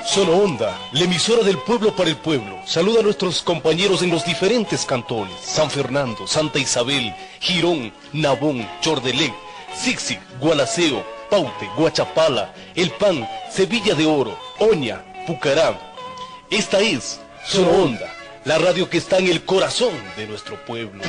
Solo Onda, la emisora del pueblo para el pueblo, saluda a nuestros compañeros en los diferentes cantones: San Fernando, Santa Isabel, Girón, Nabón, Chordelé, Sixic, Gualaceo, Paute, Guachapala, El Pan, Sevilla de Oro, Oña, Pucará. Esta es Solo Onda, la radio que está en el corazón de nuestro pueblo.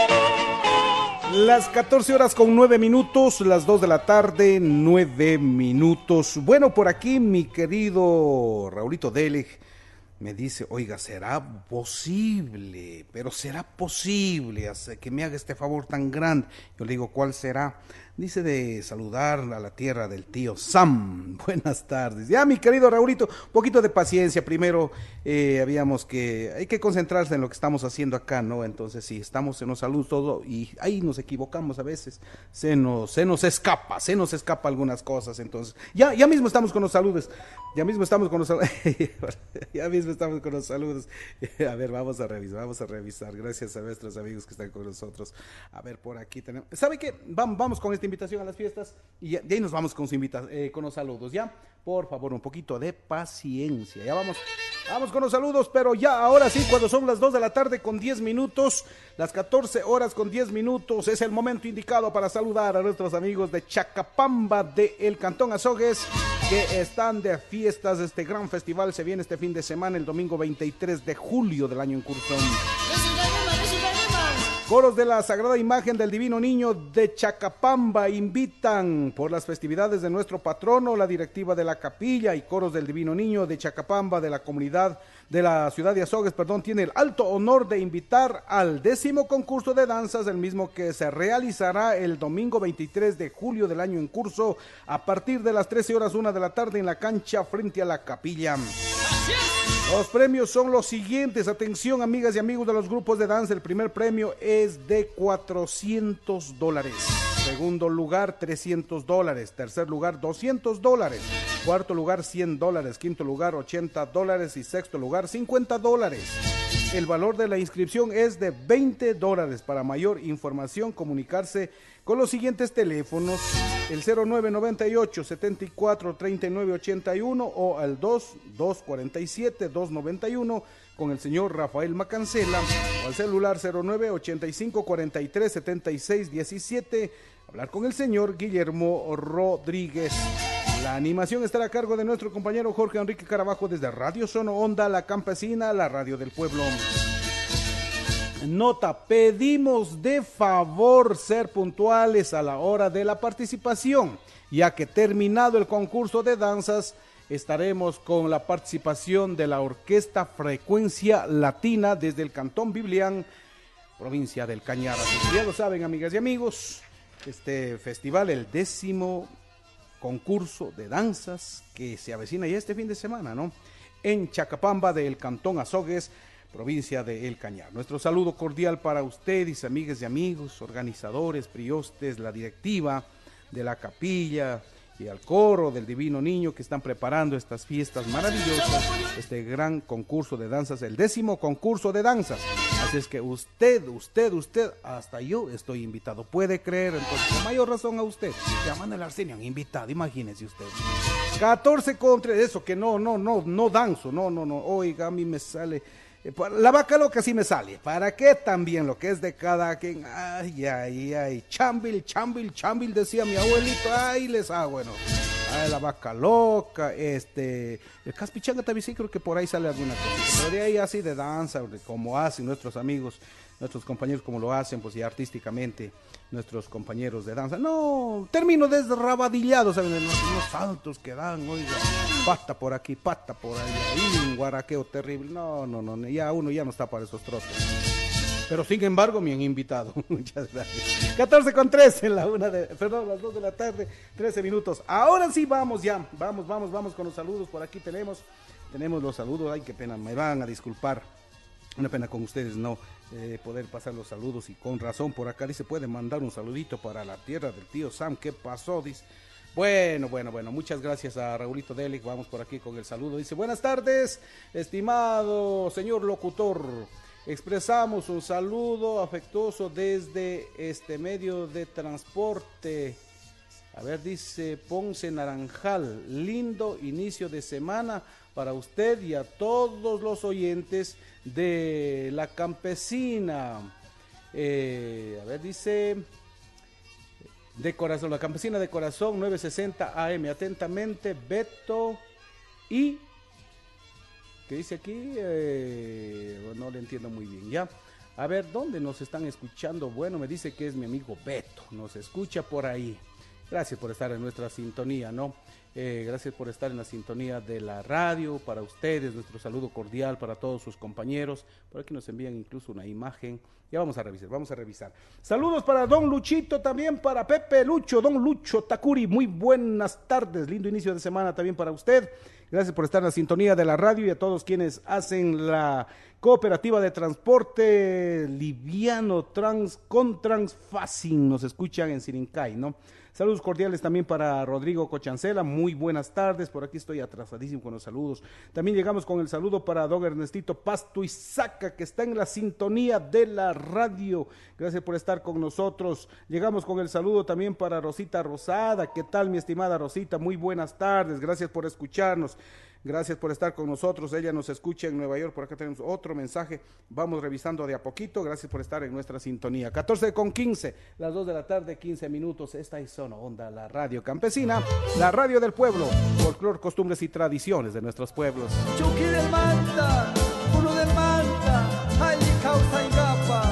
Las 14 horas con 9 minutos, las 2 de la tarde, 9 minutos. Bueno, por aquí mi querido Raulito Delig me dice, oiga, ¿será posible? Pero ¿será posible que me haga este favor tan grande? Yo le digo, ¿cuál será? Dice de saludar a la tierra del tío Sam. Buenas tardes. Ya, mi querido Raulito, un poquito de paciencia. Primero, hay que concentrarse en lo que estamos haciendo acá, ¿no? Entonces, sí, estamos en los saludos todo y ahí nos equivocamos a veces. Se nos escapa algunas cosas. Entonces, ya mismo estamos con los saludos. Ya mismo estamos con los saludos. A ver, vamos a revisar. Gracias a nuestros amigos que están con nosotros. A ver, por aquí tenemos. ¿Sabe qué? Vamos con esta invitación a las fiestas y de ahí nos vamos con los saludos, ¿ya? Por favor, un poquito de paciencia. Ya vamos con los saludos, pero ya ahora sí, cuando son las 2 de la tarde con 10 minutos, las 14 horas con 10 minutos, es el momento indicado para saludar a nuestros amigos de Chacapamba del Cantón Azogues, que están de fiestas. Este gran festival se viene este fin de semana, el domingo 23 de julio del año en curso. Coros de la Sagrada Imagen del Divino Niño de Chacapamba invitan por las festividades de nuestro patrono, la directiva de la capilla y coros del Divino Niño de Chacapamba de la comunidad de la ciudad de Azogues, tiene el alto honor de invitar al 10º concurso de danzas, el mismo que se realizará el domingo 23 de julio del año en curso a partir de las 13 horas 1 de la tarde en la cancha frente a la capilla. Los premios son los siguientes, atención amigas y amigos de los grupos de danza. El primer premio es de $400, segundo lugar $300, tercer lugar $200, cuarto lugar $100, quinto lugar $80 y sexto lugar $50. El valor de la inscripción es de $20. Para mayor información, comunicarse con los siguientes teléfonos: el 0998-743981 o al 247-291 con el señor Rafael Macancela, o al celular 0985-437617, hablar con el señor Guillermo Rodríguez. La animación estará a cargo de nuestro compañero Jorge Enrique Carabajo desde Radio Sono Onda, la campesina, la radio del pueblo. Nota, pedimos de favor ser puntuales a la hora de la participación, ya que terminado el concurso de danzas, estaremos con la participación de la Orquesta Frecuencia Latina desde el Cantón Biblián, provincia del Cañar. Así que ya lo saben, amigas y amigos, este festival, el 10º concurso de danzas que se avecina ya este fin de semana, ¿no? En Chacapamba del Cantón Azogues, provincia de El Cañar. Nuestro saludo cordial para ustedes, amigas y amigos, organizadores, priostes, la directiva de la capilla y al coro del Divino Niño que están preparando estas fiestas maravillosas, este gran concurso de danzas, el 10º concurso de danzas. Así es que usted, hasta yo estoy invitado, puede creer. Entonces, con mayor razón a usted, llaman al Arsenio, han invitado, imagínese usted. 14 contra eso, que no danzo, no, oiga, a mí me sale... La vaca loca sí me sale. ¿Para qué también lo que es de cada quien? Ay. Chambil, decía mi abuelito. Ay, les hago, bueno. Ay, la vaca loca, el caspichanga también sí creo que por ahí sale alguna cosa. Pero de ahí así de danza, como hacen nuestros amigos, nuestros compañeros, como lo hacen, pues ya artísticamente, nuestros compañeros de danza. No, termino desrabadillado, ¿saben? Unos saltos que dan, oiga, pata por aquí, pata por allá, y un guaraqueo terrible. No, ya uno ya no está para esos trotes. Pero sin embargo me han invitado. Muchas gracias. 14:13 en las 2 de la tarde, 13 minutos. Ahora sí vamos ya. Vamos con los saludos. Por aquí tenemos los saludos. Ay, qué pena, me van a disculpar. Una pena con ustedes no poder pasar los saludos, y con razón. Por acá dice, puede mandar un saludito para la tierra del tío Sam. ¿Qué pasó? Dice. Bueno, muchas gracias a Raulito Delig. Vamos por aquí con el saludo. Dice, buenas tardes, estimado señor locutor. Expresamos un saludo afectuoso desde este medio de transporte. A ver, dice Ponce Naranjal, lindo inicio de semana para usted y a todos los oyentes de La Campesina. A ver, dice... De corazón, La Campesina de Corazón, 960 AM. Atentamente, Beto y... ¿Qué dice aquí? No le entiendo muy bien, ¿ya? A ver, ¿dónde nos están escuchando? Bueno, me dice que es mi amigo Beto, nos escucha por ahí. Gracias por estar en nuestra sintonía, ¿no? Gracias por estar en la sintonía de la radio, para ustedes, nuestro saludo cordial para todos sus compañeros. Por aquí nos envían incluso una imagen. Ya vamos a revisar. Saludos para don Luchito, también para Pepe Lucho, don Lucho Takuri. Muy buenas tardes, lindo inicio de semana también para usted. Gracias por estar en la sintonía de la radio y a todos quienes hacen la cooperativa de transporte liviano con Transfacing. Nos escuchan en Sirincay, ¿no? Saludos cordiales también para Rodrigo Cochancela, muy buenas tardes, por aquí estoy atrasadísimo con los saludos. También llegamos con el saludo para don Ernestito Pasto Isaca, que está en la sintonía de la radio. Gracias por estar con nosotros. Llegamos con el saludo también para Rosita Rosada. ¿Qué tal, mi estimada Rosita? Muy buenas tardes, gracias por escucharnos. Gracias por estar con nosotros, ella nos escucha en Nueva York, por acá tenemos otro mensaje, vamos revisando de a poquito, gracias por estar en nuestra sintonía. 14:15, las 2 de la tarde, 15 minutos, esta es Zona Onda, la radio campesina, la radio del pueblo, folclor, costumbres y tradiciones de nuestros pueblos. Chucky del Manta, uno del Manta, ay, causa y gapa.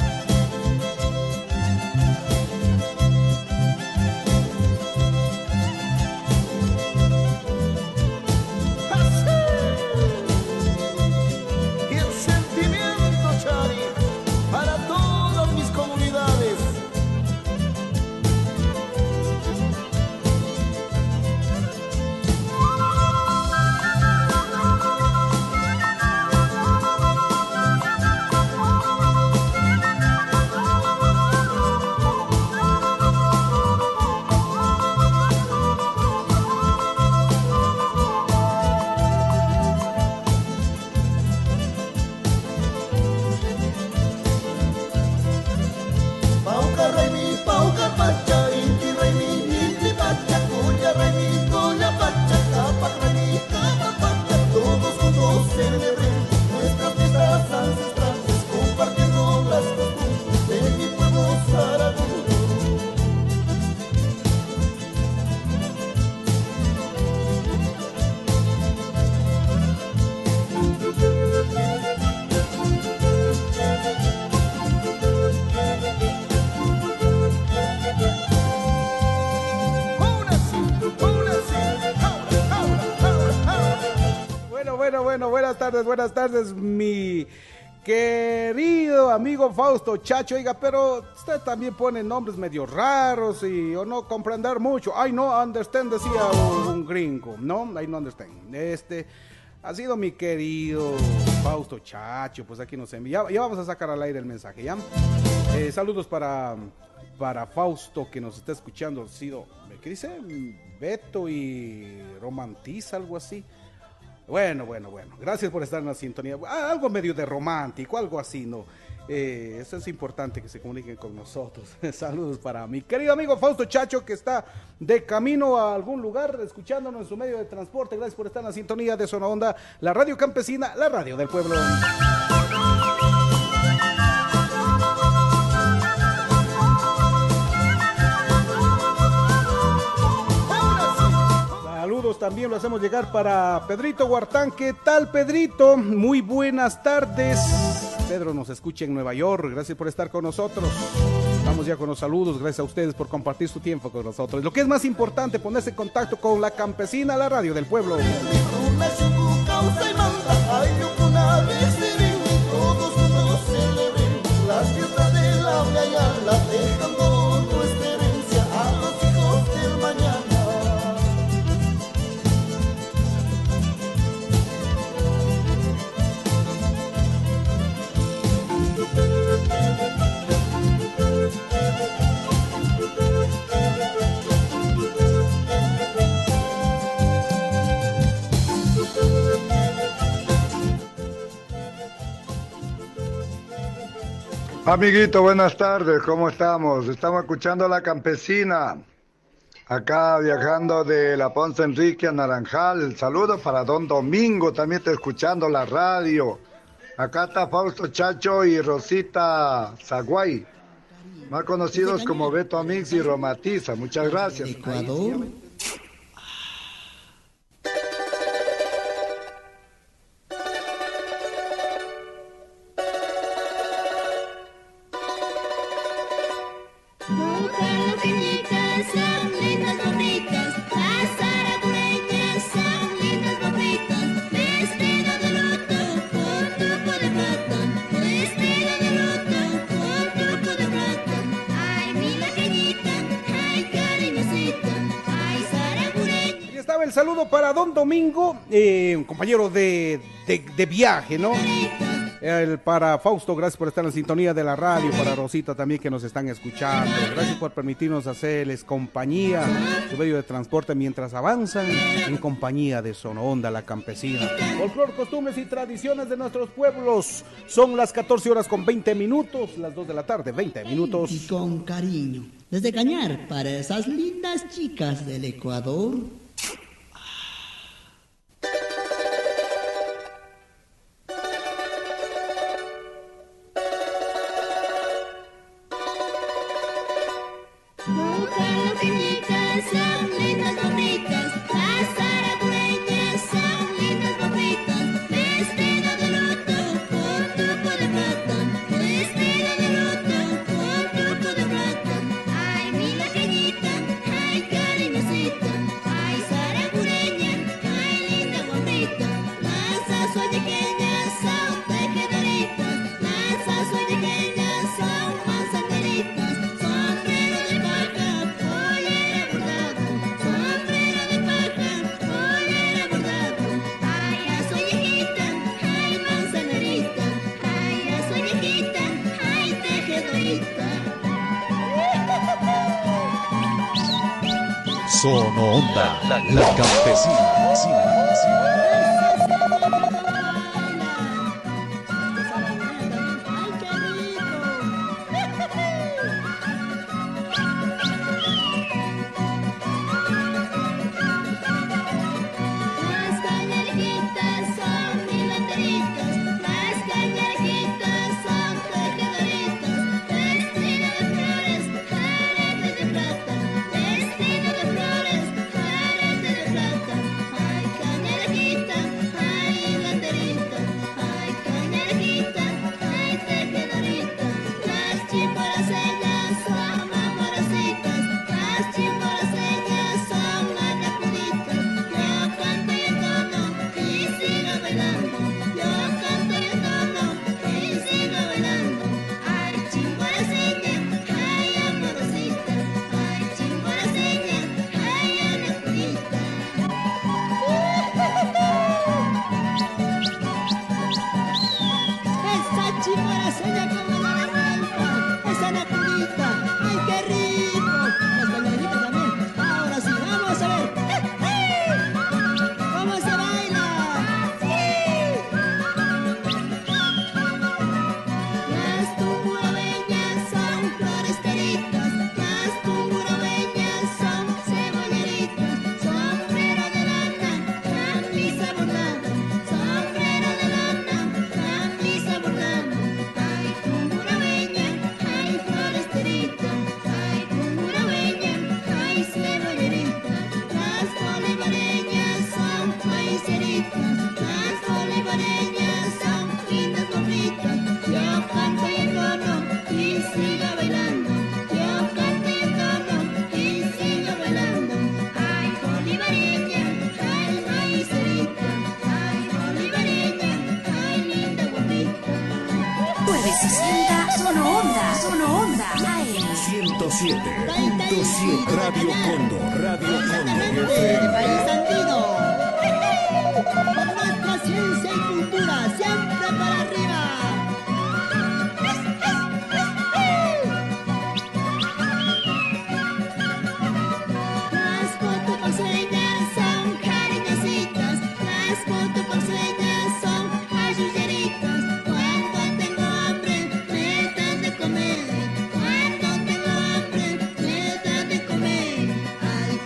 Buenas tardes, mi querido amigo Fausto Chacho. Oiga, pero usted también pone nombres medio raros y o no comprender mucho. I no understand, decía un gringo, ¿no? I no understand. Ha sido mi querido Fausto Chacho, pues aquí nos envía. Ya vamos a sacar al aire el mensaje, ¿ya? Saludos para Fausto, que nos está escuchando. ¿Qué dice? Beto y romantiza, algo así. Bueno, gracias por estar en la sintonía. Algo medio de romántico, algo así, ¿no? Eso es importante, que se comuniquen con nosotros. Saludos para mi querido amigo Fausto Chacho, que está de camino a algún lugar, escuchándonos en su medio de transporte. Gracias por estar en la sintonía de Zona Onda, la radio campesina, la radio del pueblo. Saludos también lo hacemos llegar para Pedrito Huartán. ¿Qué tal, Pedrito? Muy buenas tardes. Pedro nos escucha en Nueva York. Gracias por estar con nosotros. Vamos ya con los saludos. Gracias a ustedes por compartir su tiempo con nosotros. Lo que es más importante, ponerse en contacto con la campesina, la radio del pueblo. Las fiestas de la Uyayala, dejando nuestra herencia a los hijos del mañana. Amiguito, buenas tardes, ¿cómo estamos? Estamos escuchando a la campesina. Acá viajando de la Ponce Enrique a Naranjal. Saludos para don Domingo, también está escuchando la radio. Acá está Fausto Chacho y Rosita Zaguay, más conocidos como Beto Amix y Romatiza. Muchas gracias. Ecuador. El saludo para don Domingo, un compañero de viaje, ¿no? Para Fausto, gracias por estar en la sintonía de la radio. Para Rosita también, que nos están escuchando. Gracias por permitirnos hacerles compañía, su medio de transporte mientras avanzan en compañía de Sonoonda, la campesina. Folclor, costumbres y tradiciones de nuestros pueblos. Son las 14 horas con 20 minutos, las 2 de la tarde, 20 minutos. Y con cariño, desde Cañar, para esas lindas chicas del Ecuador. Sonoonda, la campesina. Sonoonda, AM 107.7 Radio Cóndor, El país andino. Con nuestra ciencia y cultura, siempre para arriba. Las cotupaceñas son cariñositas, las cotupaceñas son ayuyeritas. Cuando tengo hambre me dan de comer, cuando tengo hambre me dan de comer. Ay,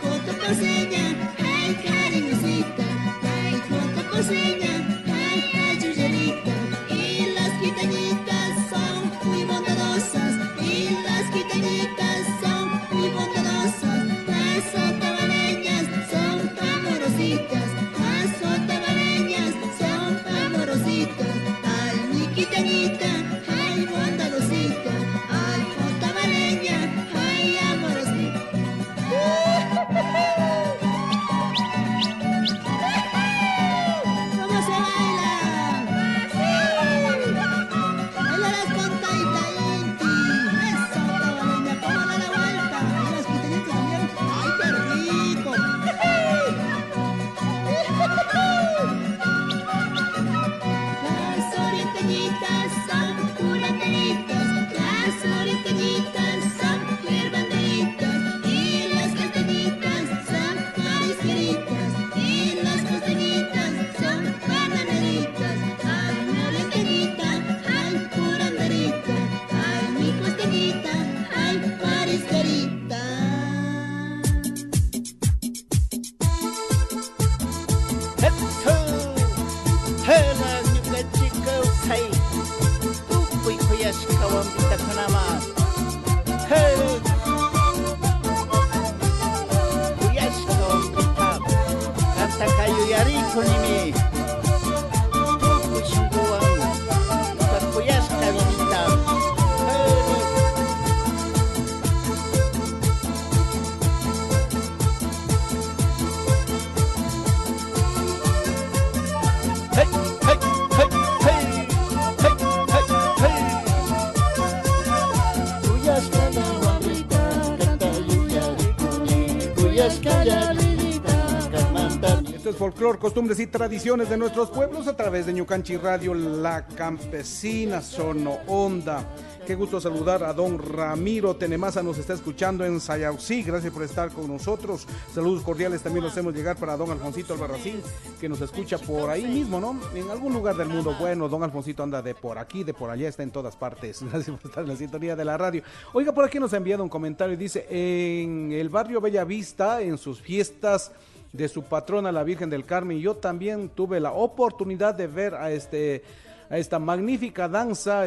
Esto es folclor, costumbres y tradiciones de nuestros pueblos a través de Ñucanchi Radio, La Campesina, Sono Onda. Qué gusto saludar a don Ramiro Tenemasa, nos está escuchando en Sayausí, gracias por estar con nosotros. Saludos cordiales también los hacemos llegar para don Alfonsito Albarracín, que nos escucha por ahí mismo, ¿no? En algún lugar del mundo. Bueno, don Alfonsito anda de por aquí, de por allá, está en todas partes. Gracias por estar en la sintonía de la radio. Oiga, por aquí nos ha enviado un comentario y dice, en el barrio Bellavista, en sus fiestas de su patrona, la Virgen del Carmen, yo también tuve la oportunidad de ver a esta magnífica danza,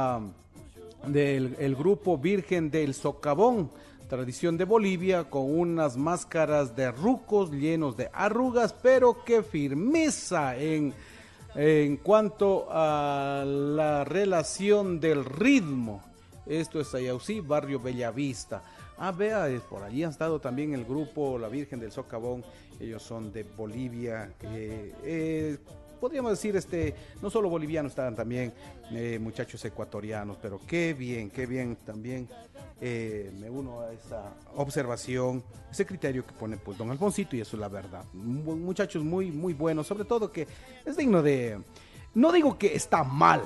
del grupo Virgen del Socavón, tradición de Bolivia, con unas máscaras de rucos llenos de arrugas, pero qué firmeza en cuanto a la relación del ritmo. Esto es Sayausí, barrio Bellavista. Vea, por allí ha estado también el grupo La Virgen del Socavón, ellos son de Bolivia, podríamos decir, no solo bolivianos, estaban también muchachos ecuatorianos, pero qué bien también. Me uno a esa observación, ese criterio que pone pues don Alfonsito, y eso es la verdad. Muchachos muy, muy buenos, sobre todo que es digno de... No digo que está mal,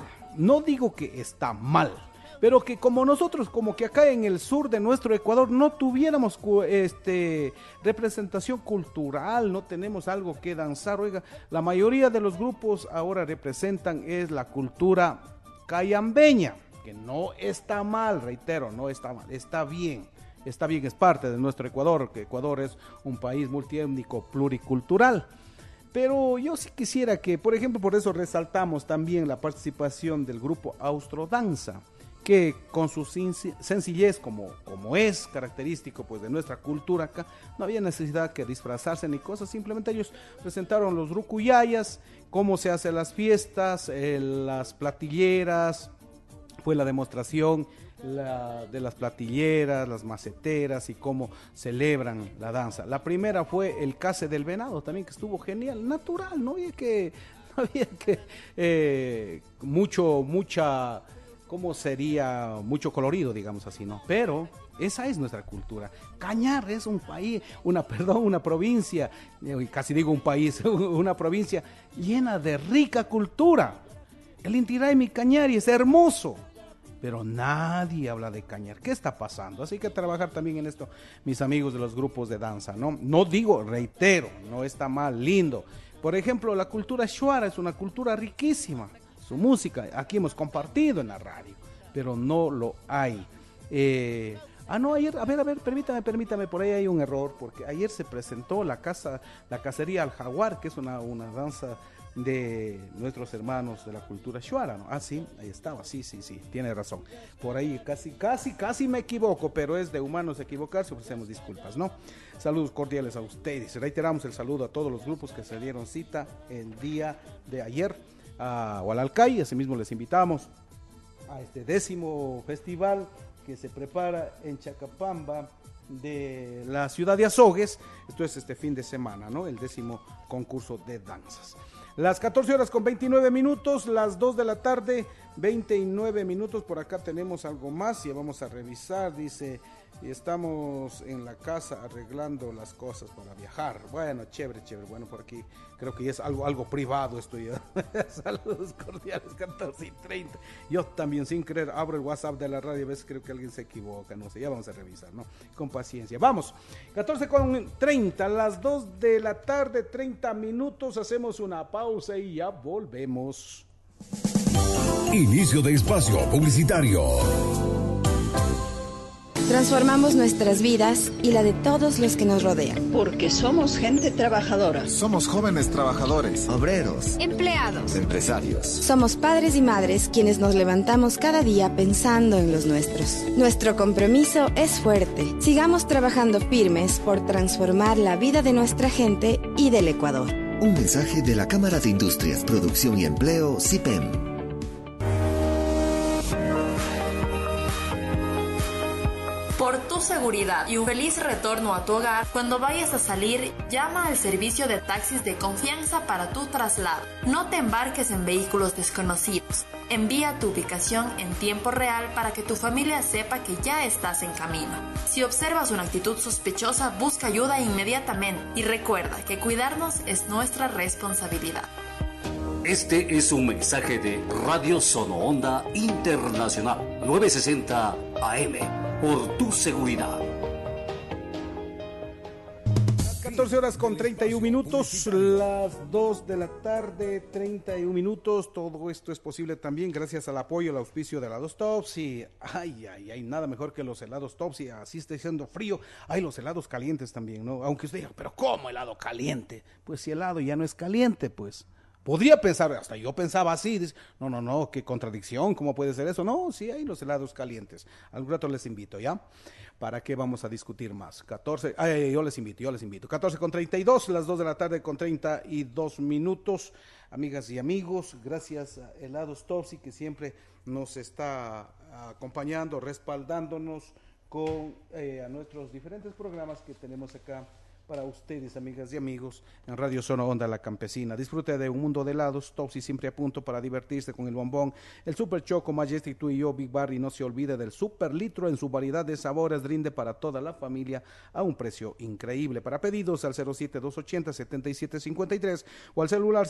pero que como nosotros, como que acá en el sur de nuestro Ecuador no tuviéramos representación cultural, no tenemos algo que danzar. Oiga, la mayoría de los grupos ahora representan es la cultura cayambeña, que no está mal, reitero, no está mal, está bien, es parte de nuestro Ecuador, que Ecuador es un país multiétnico, pluricultural. Pero yo sí quisiera que, por ejemplo, por eso resaltamos también la participación del grupo Austrodanza, que con su sencillez, como es característico pues de nuestra cultura acá, no había necesidad que disfrazarse ni cosas, simplemente ellos presentaron los rucuyayas, cómo se hacen las fiestas, las platilleras, fue la demostración de las platilleras, las maceteras y cómo celebran la danza. La primera fue el case del venado también, que estuvo genial, natural, no había que mucha... ¿Cómo sería? Mucho colorido, digamos así, ¿no? Pero esa es nuestra cultura. Cañar es un país, una provincia, casi digo un país, una provincia llena de rica cultura. El Inti Raymi Cañari es hermoso, pero nadie habla de Cañar. ¿Qué está pasando? Así que trabajar también en esto, mis amigos de los grupos de danza, ¿no? No digo, reitero, no está mal, lindo. Por ejemplo, la cultura shuara es una cultura riquísima. Su música, aquí hemos compartido en la radio, pero no lo hay. Ayer, a ver, permítame, por ahí hay un error, porque ayer se presentó la cacería al jaguar, que es una danza de nuestros hermanos de la cultura shuara, ¿no? Sí, ahí estaba, sí, tiene razón. Por ahí casi me equivoco, pero es de humanos equivocarse, ofrecemos disculpas, ¿no? Saludos cordiales a ustedes. Reiteramos el saludo a todos los grupos que se dieron cita el día de ayer a Hualalcay. Asimismo les invitamos a este 10º festival que se prepara en Chacapamba de la ciudad de Azogues. Esto es este fin de semana, ¿no? El 10º concurso de danzas. Las 14:29, las 2 de la tarde, 29 minutos. Por acá tenemos algo más, ya vamos a revisar. Dice, estamos en la casa arreglando las cosas para viajar. Bueno, chévere. Bueno, por aquí creo que ya es algo privado esto ya. Saludos cordiales, 14:30. Yo también, sin querer, abro el WhatsApp de la radio. A veces creo que alguien se equivoca, no sé, ya vamos a revisar, ¿no? Con paciencia. Vamos, 14:30, las 2 de la tarde, 30 minutos. Hacemos una pausa y ya volvemos. Inicio de espacio publicitario. Transformamos nuestras vidas y la de todos los que nos rodean. Porque somos gente trabajadora. Somos jóvenes trabajadores, obreros, empleados, empresarios. Somos padres y madres quienes nos levantamos cada día pensando en los nuestros. Nuestro compromiso es fuerte. Sigamos trabajando firmes por transformar la vida de nuestra gente y del Ecuador. Un mensaje de la Cámara de Industrias, Producción y Empleo, CIPEM. Por tus seguridad y un feliz retorno a tu hogar, cuando vayas a salir, llama al servicio de taxis de confianza para tu traslado. No te embarques en vehículos desconocidos. Envía tu ubicación en tiempo real para que tu familia sepa que ya estás en camino. Si observas una actitud sospechosa, busca ayuda inmediatamente y recuerda que cuidarnos es nuestra responsabilidad. Este es un mensaje de Radio Sono Onda Internacional 960 AM, por tu seguridad. 14 horas con 31 minutos, las 2 de la tarde, 31 minutos. Todo esto es posible también gracias al apoyo, al auspicio de helados Topsy. Ay, nada mejor que los helados Topsy. Así está siendo frío. Hay los helados calientes también, ¿no? Aunque usted diga, pero ¿cómo helado caliente? Pues si helado ya no es caliente, pues. Podría pensar, hasta yo pensaba así, no, qué contradicción, ¿cómo puede ser eso? No, sí hay los helados calientes. Al rato les invito, ¿ya? ¿Para qué vamos a discutir más? Yo les invito. 14 con 32, las 2 de la tarde con 32 minutos. Amigas y amigos, gracias a Helados Topsy, que siempre nos está acompañando, respaldándonos con a nuestros diferentes programas que tenemos acá para ustedes, amigas y amigos, en Radio Sono Onda La Campesina. Disfrute de un mundo de helados, Topsy siempre a punto para divertirse con el bombón, el Super Choco, Majestic, Tú y Yo, Big Bar, y no se olvide del Super Litro en su variedad de sabores, rinde para toda la familia a un precio increíble. Para pedidos al 07-280-7753 o al celular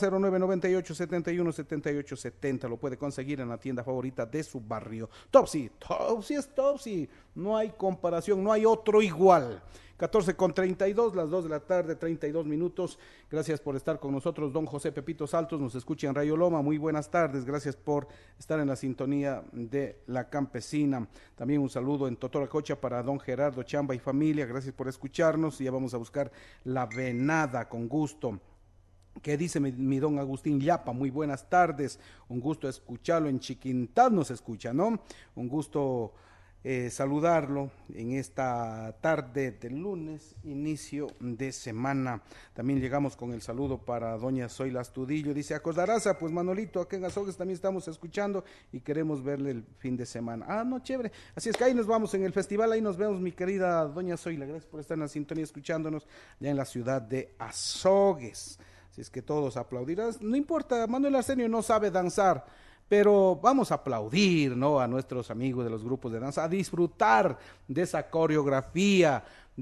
0998-71-7870, lo puede conseguir en la tienda favorita de su barrio. Topsy es Topsy, no hay comparación, no hay otro igual. 14 con 32, las 2 de la tarde, 32 minutos. Gracias por estar con nosotros, don José Pepito Saltos, nos escucha en Rayo Loma. Muy buenas tardes, gracias por estar en la sintonía de La Campesina. También un saludo en Totoracocha para don Gerardo Chamba y familia, gracias por escucharnos. Ya vamos a buscar la venada con gusto. ¿Qué dice mi don Agustín Llapa? Muy buenas tardes, un gusto escucharlo, en Chiquintal nos escucha, ¿no? Un gusto saludarlo en esta tarde del lunes, inicio de semana. También llegamos con el saludo para doña Zoila Astudillo, dice: Acosdaraza, pues Manolito, acá en Azogues también estamos escuchando y queremos verle el fin de semana. No, chévere, así es que ahí nos vamos en el festival, ahí nos vemos, mi querida doña Zoila, gracias por estar en la sintonía escuchándonos ya en la ciudad de Azogues. Así es que todos aplaudirán, no importa, Manuel Arsenio no sabe danzar, pero vamos a aplaudir, ¿no?, a nuestros amigos de los grupos de danza, a disfrutar de esa coreografía,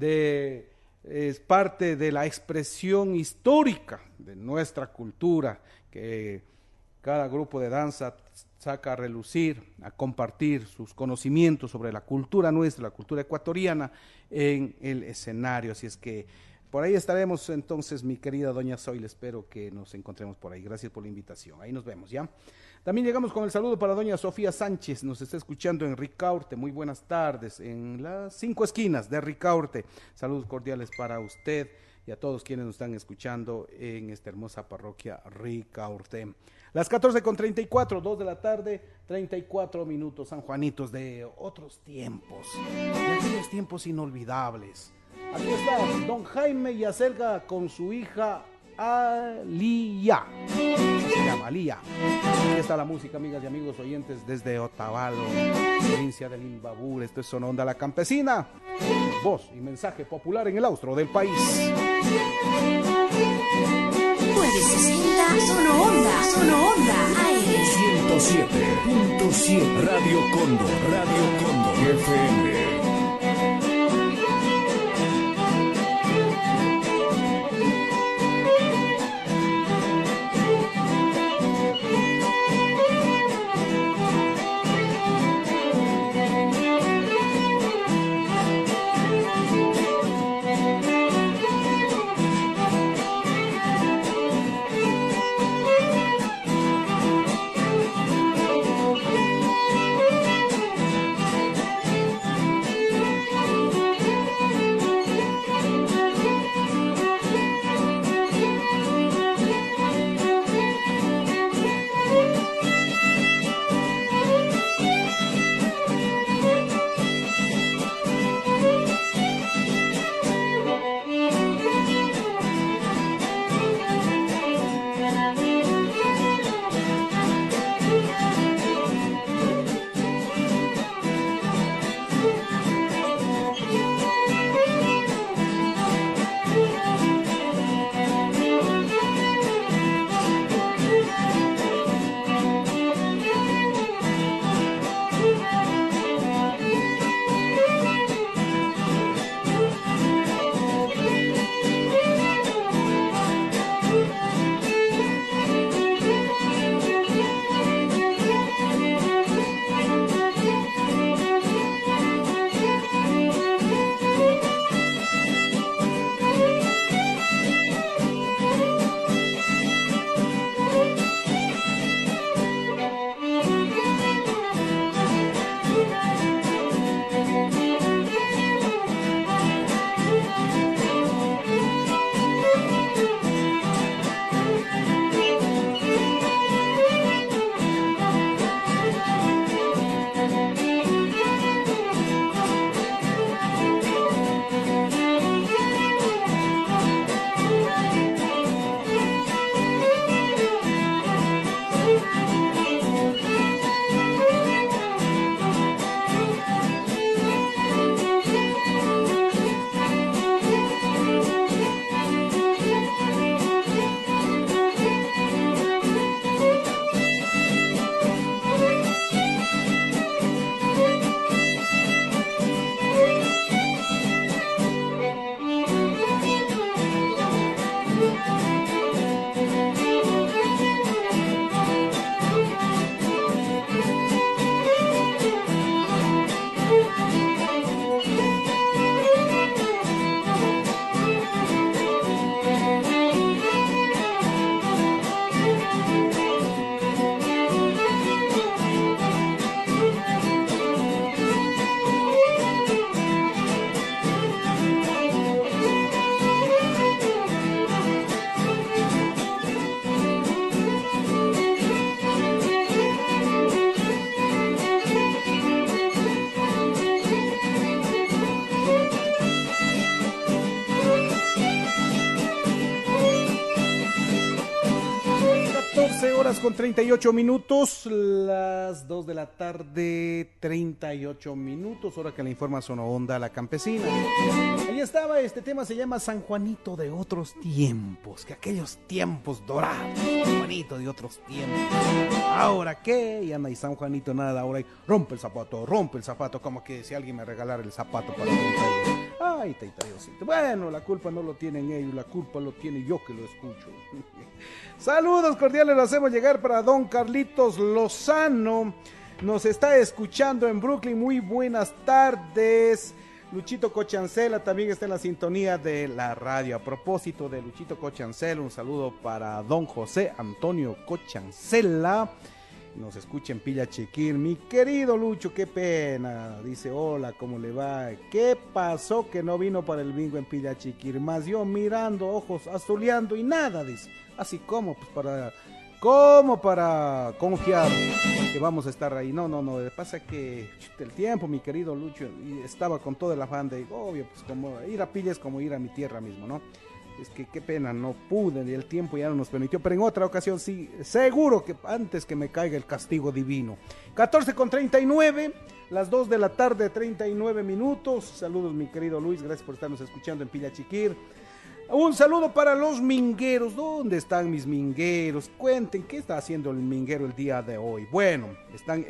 es parte de la expresión histórica de nuestra cultura, que cada grupo de danza saca a relucir, a compartir sus conocimientos sobre la cultura nuestra, la cultura ecuatoriana, en el escenario. Así es que por ahí estaremos entonces, mi querida doña Zoila, espero que nos encontremos por ahí. Gracias por la invitación, ahí nos vemos, ¿ya? También llegamos con el saludo para doña Sofía Sánchez, nos está escuchando en Ricaurte. Muy buenas tardes, en las 5 esquinas de Ricaurte. Saludos cordiales para usted y a todos quienes nos están escuchando en esta hermosa parroquia Ricaurte. Las 14 con 34, 2 de la tarde, 34 minutos, sanjuanitos de otros tiempos, de aquellos tiempos inolvidables. Aquí está don Jaime Yacelga con su hija Alía, se llama Alía. Aquí está la música, amigas y amigos oyentes, desde Otavalo, provincia del Imbabura. Esto es Sono Onda La Campesina, voz y mensaje popular en el austro del país. 960 Sono Onda AM 107.7 Radio Cóndor FM. horas con 38 minutos, las 2 de la tarde, 38 minutos, hora que le informa Zona Onda la Campesina. Ahí estaba, este tema se llama San Juanito de otros tiempos, que aquellos tiempos dorados, San Juanito de otros tiempos. ¿Ahora qué? Ya no hay San Juanito nada, ahora hay rompe el zapato, como que si alguien me regalara el zapato para romperlo. Ay, Taita Diosito. Bueno, la culpa no lo tienen ellos, la culpa lo tiene yo que lo escucho. Saludos cordiales, lo hacemos llegar para don Carlitos Lozano. Nos está escuchando en Brooklyn. Muy buenas tardes. Luchito Cochancela también está en la sintonía de la radio. A propósito de Luchito Cochancela, un saludo para don José Antonio Cochancela. Nos escucha en Pilla Chiquil. Mi querido Lucho, qué pena. Dice, hola, ¿cómo le va? ¿Qué pasó que no vino para el bingo en Pilla Chiquil? Más yo mirando, ojos azuleando y nada, dice. Así como, pues para confiar que vamos a estar ahí. No, pasa que el tiempo, mi querido Lucho, estaba con todo el afán de, obvio, pues como ir a Pilla es como ir a mi tierra mismo, ¿no? Es que qué pena, no pude, y el tiempo ya no nos permitió, pero en otra ocasión sí, seguro que antes que me caiga el castigo divino. 14:39, las 2 de la tarde, 39 minutos. Saludos, mi querido Luis, gracias por estarnos escuchando en Pilla Chiquir. Un saludo para los mingueros. ¿Dónde están mis mingueros? Cuenten, ¿qué está haciendo el minguero el día de hoy? Bueno, están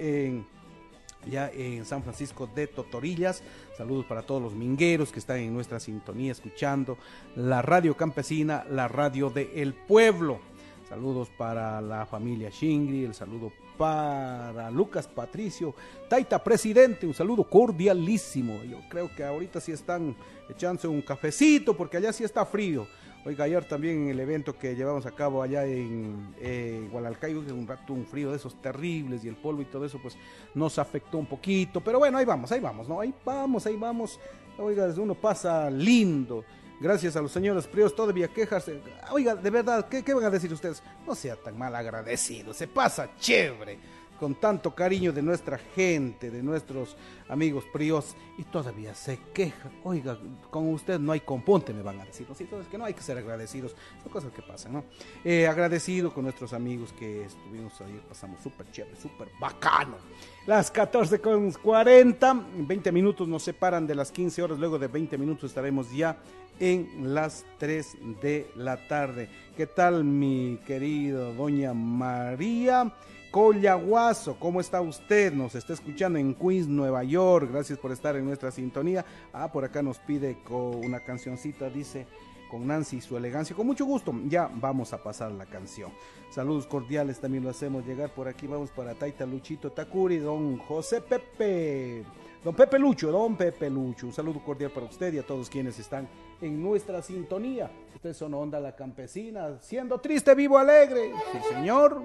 ya en San Francisco de Totorillas. Saludos para todos los mingueros que están en nuestra sintonía escuchando la radio campesina, la radio de El Pueblo. Saludos para la familia Shingri, el saludo para Lucas Patricio, Taita Presidente, un saludo cordialísimo. Yo creo que ahorita sí están echándose un cafecito porque allá sí está frío. Oiga, ayer también en el evento que llevamos a cabo allá en Gualalcaibo, un rato un frío de esos terribles y el polvo y todo eso, pues nos afectó un poquito. Pero bueno, ahí vamos, ¿no? Ahí vamos. Oiga, uno pasa lindo. Gracias a los señores Prios, todavía quejarse. Oiga, de verdad, ¿qué van a decir ustedes? No sea tan mal agradecido, se pasa chévere, con tanto cariño de nuestra gente, de nuestros amigos Prios, y todavía se queja. Oiga, con usted no hay componte, me van a decir. ¿No? Sí, entonces que no hay que ser agradecidos, son cosas que pasan, ¿no? Agradecido con nuestros amigos que estuvimos ahí, pasamos súper chévere, súper bacano. Las 14:40, 20 minutos nos separan de las 15 horas, luego de 20 minutos estaremos ya en las 3 de la tarde. ¿Qué tal, mi querido doña María Collaguazo? ¿Cómo está usted? Nos está escuchando en Queens, Nueva York. Gracias por estar en nuestra sintonía. Por acá nos pide una cancioncita, dice, con Nancy y su elegancia. Con mucho gusto, ya vamos a pasar la canción. Saludos cordiales también lo hacemos llegar por aquí. Vamos para Taita Luchito Takuri, don José Pepe. Don Pepe Lucho. Un saludo cordial para usted y a todos quienes están en nuestra sintonía. Ustedes son Onda la Campesina, siendo triste, vivo, alegre. Sí, señor.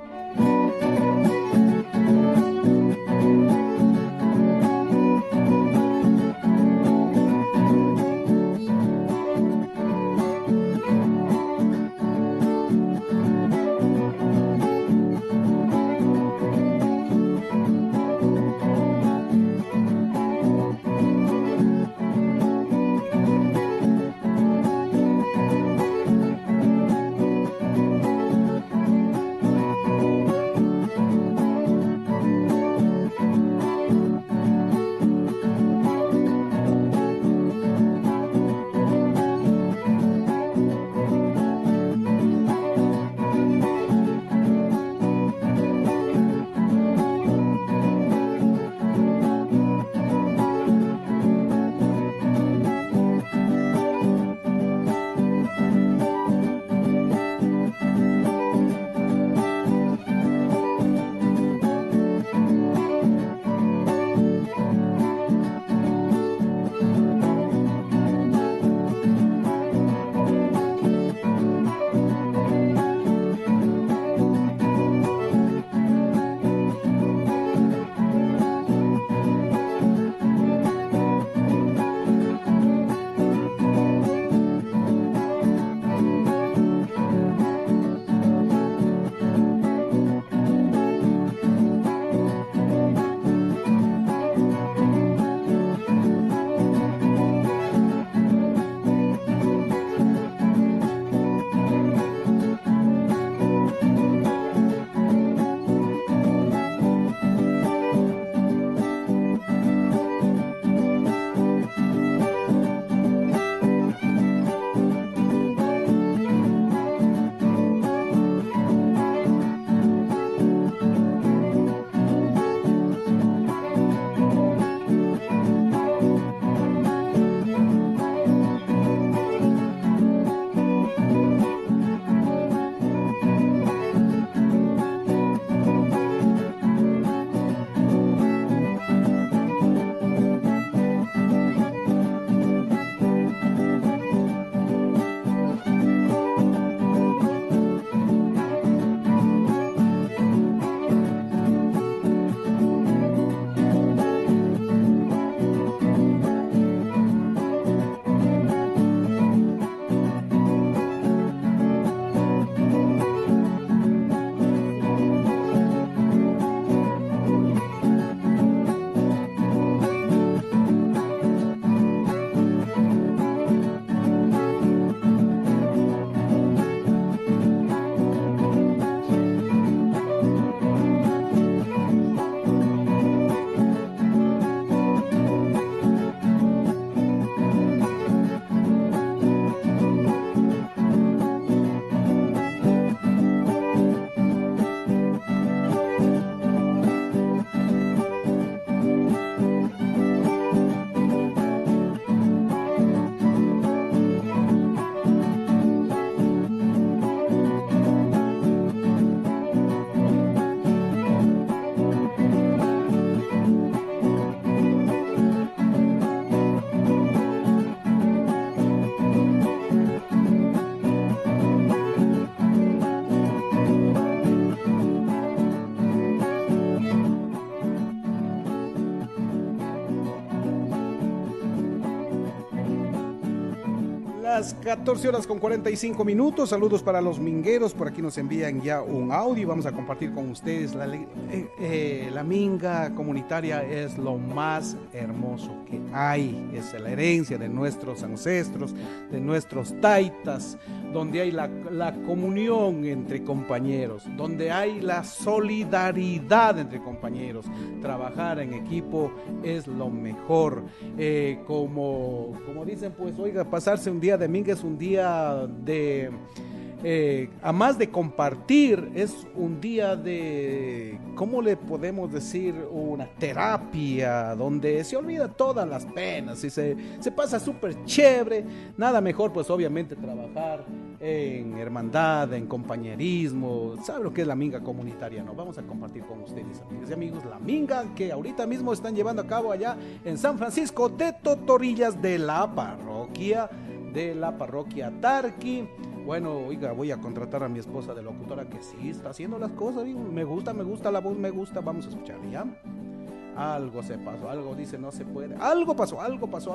días, 14 horas con 45 minutos. Saludos para los mingueros. Por aquí nos envían ya un audio y vamos a compartir con ustedes. La minga comunitaria es lo más hermoso que hay. Es la herencia de nuestros ancestros, de nuestros taitas, donde hay la comunión entre compañeros, donde hay la solidaridad entre compañeros. Trabajar en equipo es lo mejor. Como dicen, pues, oiga, pasarse un día de minga es un día de, a más de compartir, es un día de, ¿cómo le podemos decir? Una terapia, donde se olvida todas las penas y se pasa súper chévere. Nada mejor, pues, obviamente, trabajar en hermandad, en compañerismo. ¿Sabe lo que es la minga comunitaria? No, vamos a compartir con ustedes, amigas y amigos, la minga que ahorita mismo están llevando a cabo allá en San Francisco de Totorillas, de la parroquia Tarqui. Bueno, oiga, voy a contratar a mi esposa de locutora, que sí está haciendo las cosas bien. Me gusta la voz, me gusta. Vamos a escuchar, ¿ya? Algo se pasó, algo dice no se puede. Algo pasó por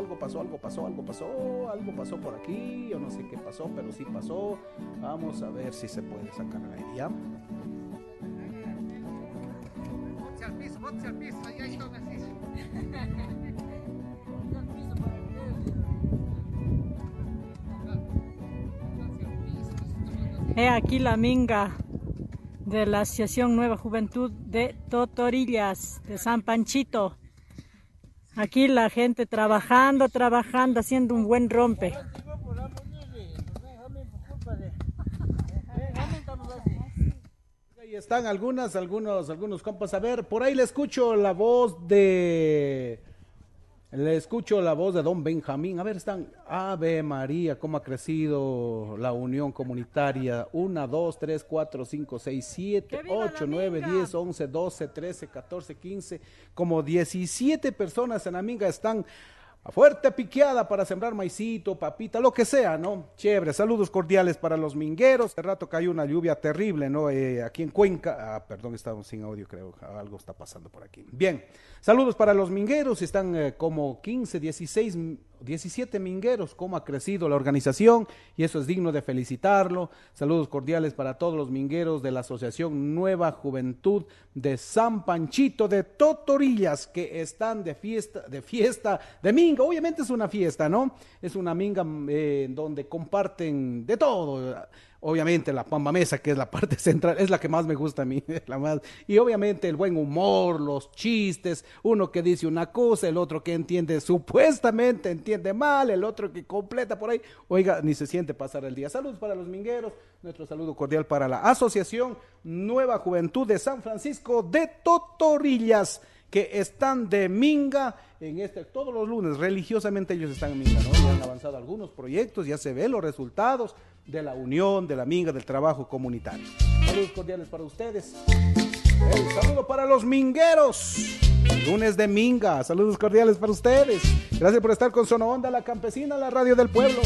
aquí. Yo no sé qué pasó, pero sí pasó. Vamos a ver si se puede sacar la idea. Bote al piso, allá está una silla. He aquí la minga de la Asociación Nueva Juventud de Totorillas, de San Panchito. Aquí la gente trabajando, haciendo un buen rompe. Ahí están algunos compas. A ver, por ahí le escucho la voz de Don Benjamín. A ver, están. Ave María, cómo ha crecido la unión comunitaria. 1, 2, 3, 4, 5, 6, 7, 8, 9, 10, 11, 12, 13, 14, 15. Como 17 personas en la minga están a fuerte piqueada para sembrar maicito, papita, lo que sea, ¿no? Chévere. Saludos cordiales para los mingueros. Hace rato cayó una lluvia terrible, ¿no? Aquí en Cuenca. Perdón, estamos sin audio, creo. Algo está pasando por aquí. Bien. Saludos para los mingueros. Están como 15, 16, 17 mingueros. Cómo ha crecido la organización y eso es digno de felicitarlo. Saludos cordiales para todos los mingueros de la Asociación Nueva Juventud de San Panchito de Totorillas, que están de fiesta, de minga. Obviamente es una fiesta, ¿no? Es una minga donde comparten de todo. Obviamente la pamba mesa, que es la parte central, es la que más me gusta a mí, la más. Y obviamente el buen humor, los chistes, uno que dice una cosa, el otro que supuestamente entiende mal, el otro que completa por ahí. Oiga, ni se siente pasar el día. Saludos para los mingueros, nuestro saludo cordial para la Asociación Nueva Juventud de San Francisco de Totorillas, que están de minga todos los lunes, religiosamente ellos están en minga, ¿no? Ya han avanzado algunos proyectos, ya se ven los resultados de la unión, de la minga, del trabajo comunitario. Saludos cordiales para ustedes. El saludo para los mingueros. Lunes de minga, saludos cordiales para ustedes. Gracias por estar con Sono Onda, la campesina, la radio del pueblo.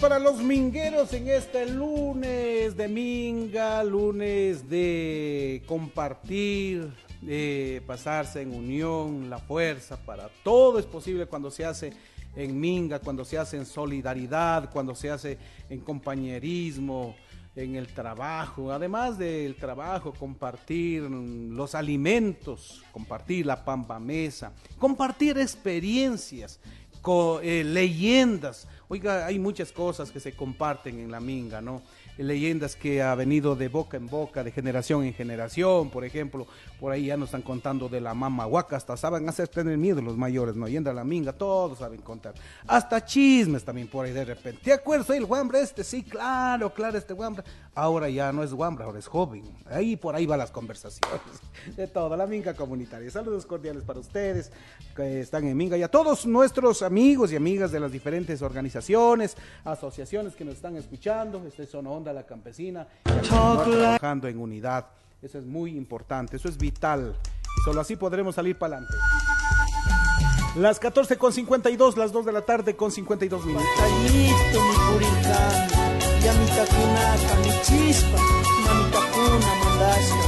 para los mingueros en este lunes de minga, lunes de compartir, de pasarse en unión, la fuerza para todo es posible cuando se hace en minga, cuando se hace en solidaridad, cuando se hace en compañerismo, en el trabajo, además del trabajo, compartir los alimentos, compartir la pampa mesa, compartir experiencias, leyendas. Oiga, hay muchas cosas que se comparten en la minga, ¿no? Leyendas que ha venido de boca en boca, de generación en generación, por ejemplo, por ahí ya nos están contando de la mama huaca, hasta saben hacer tener miedo los mayores, ¿no? Yendo a la minga, todos saben contar, hasta chismes también por ahí de repente. ¿Te acuerdas? El guambra este, sí, claro, este guambra, ahora ya no es guambra, ahora es joven, ahí por ahí van las conversaciones, de toda la minga comunitaria. Saludos cordiales para ustedes que están en minga y a todos nuestros amigos y amigas de las diferentes organizaciones, asociaciones que nos están escuchando. Este es Zona Onda La Campesina, trabajando en unidad. Eso es muy importante, eso es vital. Solo así podremos salir para adelante. Las 14:52, las 2 de la tarde con 52 minutos. Batallito, mi puricán, ya mi tacunaca, mi chispa, mami tacuna, mandasca.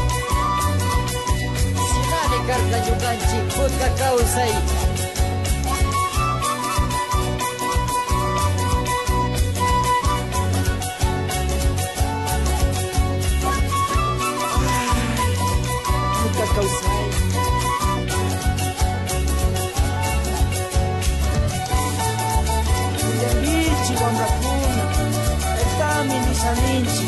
Sinane carta yucanchi, vodka causai. Causai. Yambichi wambrakuna, etami nisaninchi.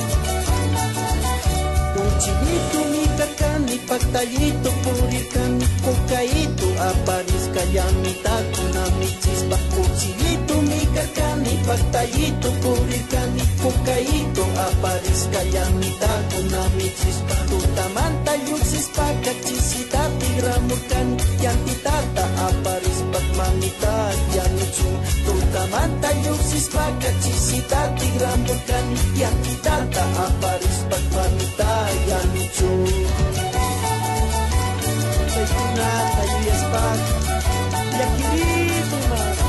Tuchilito mi kakani, patallito purikani, kukaito aparisca yamitacuna mi chispa. Tuchilito mi kakani, patallito purikani, kukaito aparisca yamitacuna mi chispa. Tutamanta yuxispa kachisita tigramurkan, yantitata aparispa mamita yanuchu. Tutamanta yuxispa kachisita tigramurkan, yantitata aparispa mamita yanuchu. Tunata yuyaspa yakirito más.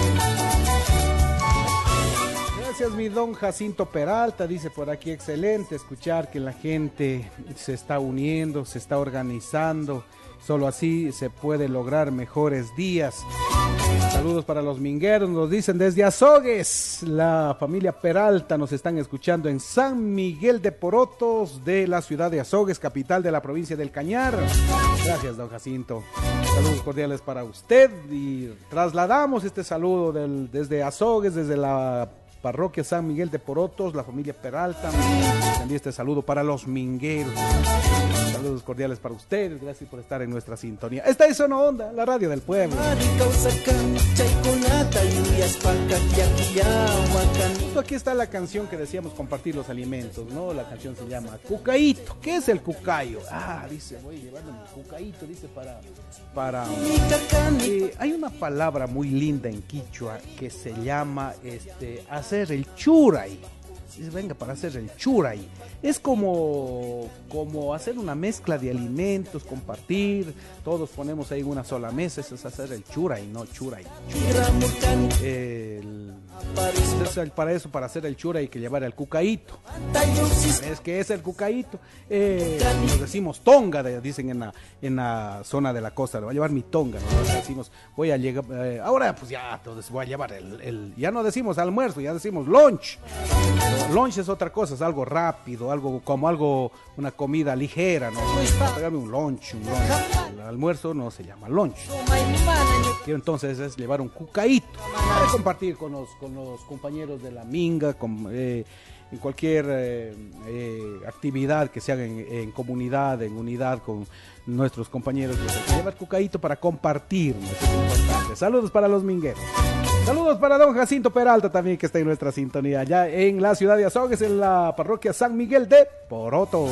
Gracias, mi don Jacinto Peralta, dice por aquí, excelente escuchar que la gente se está uniendo, se está organizando, solo así se puede lograr mejores días. Saludos para los mingueros, nos dicen desde Azogues, la familia Peralta nos están escuchando en San Miguel de Porotos de la ciudad de Azogues, capital de la provincia del Cañar. Gracias, don Jacinto. Saludos cordiales para usted y trasladamos este saludo desde Azogues, desde la parroquia San Miguel de Porotos, la familia Peralta. Envío este saludo para los mingueros. Saludos cordiales para ustedes, gracias por estar en nuestra sintonía. Esta es Zona Onda, la radio del pueblo. Justo aquí está la canción que decíamos, compartir los alimentos, ¿no? La canción se llama Cucaíto. ¿Qué es el cucayo? Dice, voy a llevarme mi cucaíto, dice, para hay una palabra muy linda en quichua que se llama hacer el churay. Dice, venga, para hacer el churay. Es como hacer una mezcla de alimentos, compartir, todos ponemos ahí en una sola mesa, eso es hacer el churay, no churay. Para eso, para hacer el churay hay que llevar el cucaíto. ¿Sabes qué es el cucaíto? Lo decimos tonga, dicen en la zona de la costa, le voy a llevar mi tonga, ¿no? Decimos, voy a llegar, ahora pues ya, entonces voy a llevar ya no decimos almuerzo, ya decimos lunch. Lunch es otra cosa, es algo rápido, una comida ligera, ¿no? Pegarme un lunch. El almuerzo no se llama lunch. Y entonces es llevar un cucaíto para compartir con los compañeros de la minga, en cualquier actividad que se haga en comunidad, en unidad con nuestros compañeros. Llevar cucaíto para compartir, ¿no? Eso es importante. Saludos para los mingueros. Saludos para don Jacinto Peralta también, que está en nuestra sintonía, allá en la ciudad de Azogues, en la parroquia San Miguel de Porotos.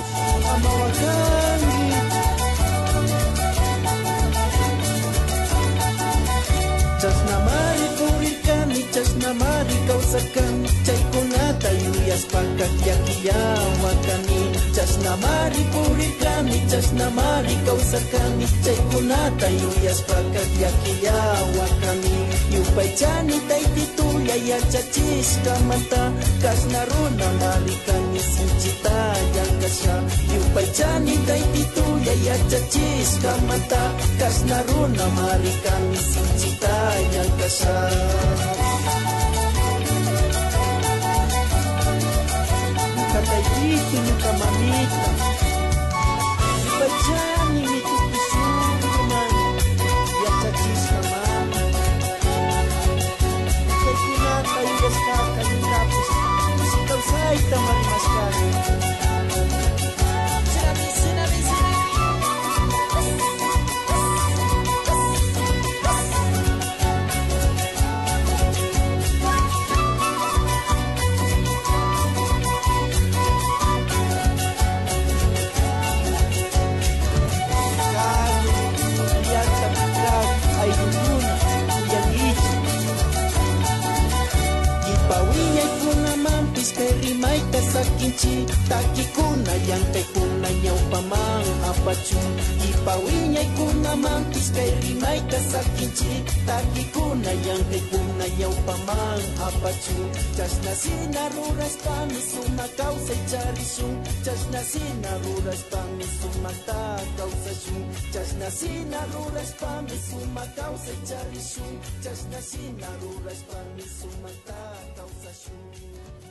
Chasnamari purikani, causakan, chaykunata yuyaspaca, yakiya wakani, chasnamari purirkani chasnamari kawsarkani chaykunata yuyashpaka llakillawakani yupaychani taytitulla yachachiskamanta kasna runa marikani sinchita llankasha yupaychani taytitulla yachachiskamanta kasna runa marikani sinchita llankasha. Kataiti nuka mamita Ibajani mitukusuman Yachachisna mama Kaikunata yugaskaka Nitapos Musikausayta marimaskaka Sinabi Perimaita sakinchi takikuna yankakuna ñawpaman apachu ipawiña ikuna mantis perimaita sakinchi takikuna yankakuna ñawpaman apachu chasnasina ruraspami suma causa charishun chasnasina ruraspami sumata causashun chasnasina ruraspami suma causa charishun chasnasina ruraspami sumata causashun.